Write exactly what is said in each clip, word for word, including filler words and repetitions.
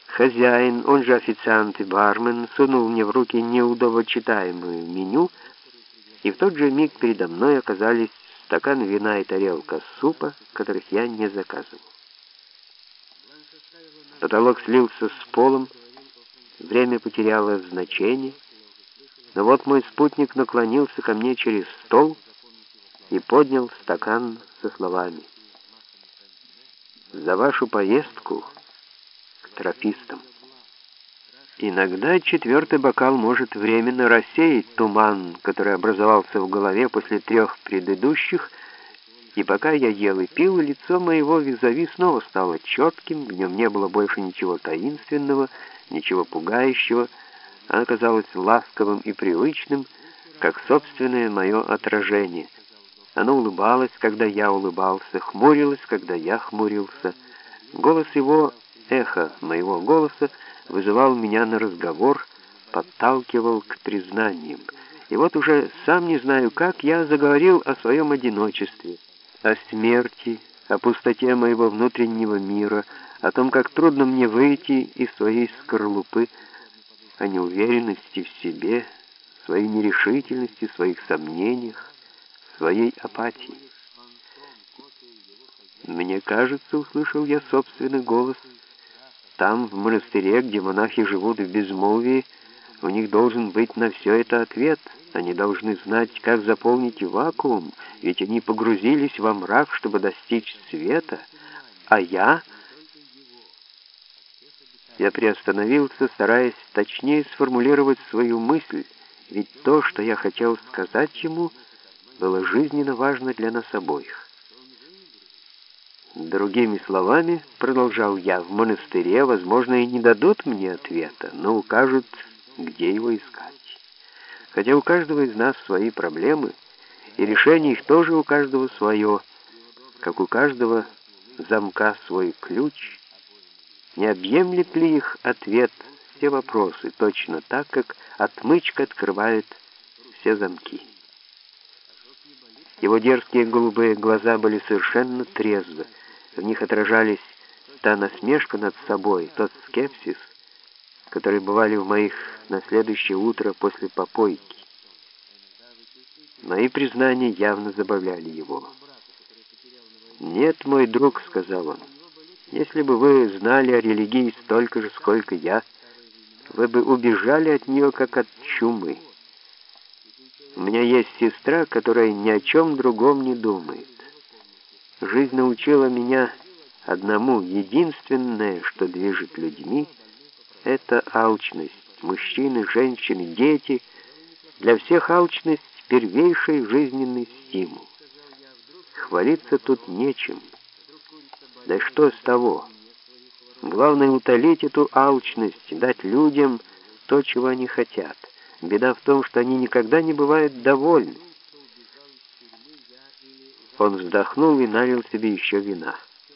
Хозяин, он же официант и бармен, сунул мне в руки неудовочитаемое меню, и в тот же миг передо мной оказались стакан вина и тарелка супа, которых я не заказывал. Потолок слился с полом, время потеряло значение, но вот мой спутник наклонился ко мне через стол и поднял стакан со словами: «За вашу поездку к тропистам». Иногда четвертый бокал может временно рассеять туман, который образовался в голове после трех предыдущих, и пока я ел и пил, лицо моего визави снова стало четким, в нем не было больше ничего таинственного, ничего пугающего, оно казалось ласковым и привычным, как собственное мое отражение. Оно улыбалось, когда я улыбался, хмурилось, когда я хмурился. Голос его, эхо моего голоса, вызывал меня на разговор, подталкивал к признаниям. И вот уже сам не знаю как, я заговорил о своем одиночестве, о смерти, о пустоте моего внутреннего мира, о том, как трудно мне выйти из своей скорлупы, о неуверенности в себе, своей нерешительности, своих сомнениях, своей апатии. Мне кажется, услышал я собственный голос, там, в монастыре, где монахи живут в безмолвии, у них должен быть на все это ответ. Они должны знать, как заполнить вакуум, ведь они погрузились во мрак, чтобы достичь света. А я... Я приостановился, стараясь точнее сформулировать свою мысль, ведь то, что я хотел сказать ему, было жизненно важно для нас обоих. Другими словами, продолжал я, в монастыре, возможно, и не дадут мне ответа, но укажут, где его искать. Хотя у каждого из нас свои проблемы, и решение их тоже у каждого свое, как у каждого замка свой ключ. Не объемлет ли их ответ все вопросы, точно так, как отмычка открывает все замки? Его дерзкие голубые глаза были совершенно трезвы. В них отражались та насмешка над собой, тот скепсис, которые бывали в моих на следующее утро после попойки. Мои признания явно забавляли его. «Нет, мой друг», — сказал он, — «если бы вы знали о религии столько же, сколько я, вы бы убежали от нее, как от чумы. У меня есть сестра, которая ни о чем другом не думает. Жизнь научила меня одному: единственное, что движет людьми, это алчность. Мужчины, женщины, дети. Для всех алчность — первейший жизненный стимул. Хвалиться тут нечем. Да что с того? Главное — утолить эту алчность, дать людям то, чего они хотят. Беда в том, что они никогда не бывают довольны». Он вздохнул и налил себе еще вина.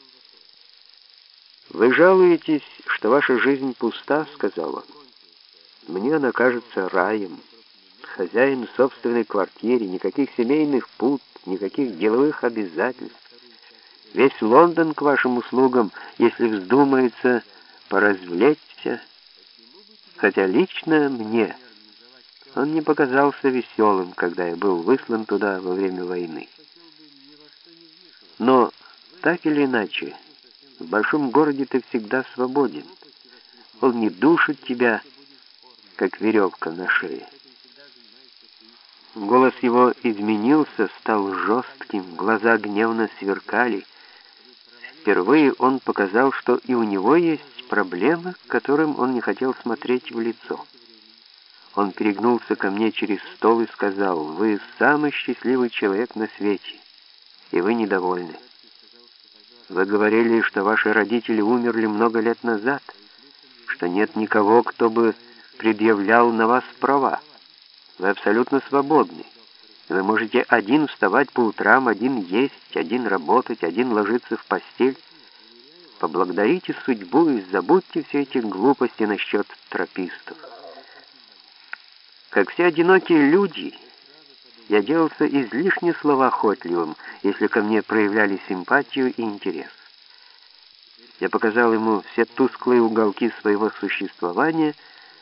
«Вы жалуетесь, что ваша жизнь пуста», — сказал он. «Мне она кажется раем. Хозяин в собственной квартире, никаких семейных пут, никаких деловых обязательств. Весь Лондон к вашим услугам, если вздумается поразвлечься. Хотя лично мне он не показался веселым, когда я был выслан туда во время войны. Но, так или иначе, в большом городе ты всегда свободен. Он не душит тебя, как веревка на шее». Голос его изменился, стал жестким, глаза гневно сверкали. Впервые он показал, что и у него есть проблемы, которым он не хотел смотреть в лицо. Он перегнулся ко мне через стол и сказал: «Вы самый счастливый человек на свете, и вы недовольны. Вы говорили, что ваши родители умерли много лет назад, что нет никого, кто бы предъявлял на вас права. Вы абсолютно свободны. Вы можете один вставать по утрам, один есть, один работать, один ложиться в постель. Поблагодарите судьбу и забудьте все эти глупости насчет тропистов. Как все одинокие люди, я делался излишне словоохотливым, если ко мне проявляли симпатию и интерес. Я показал ему все тусклые уголки своего существования,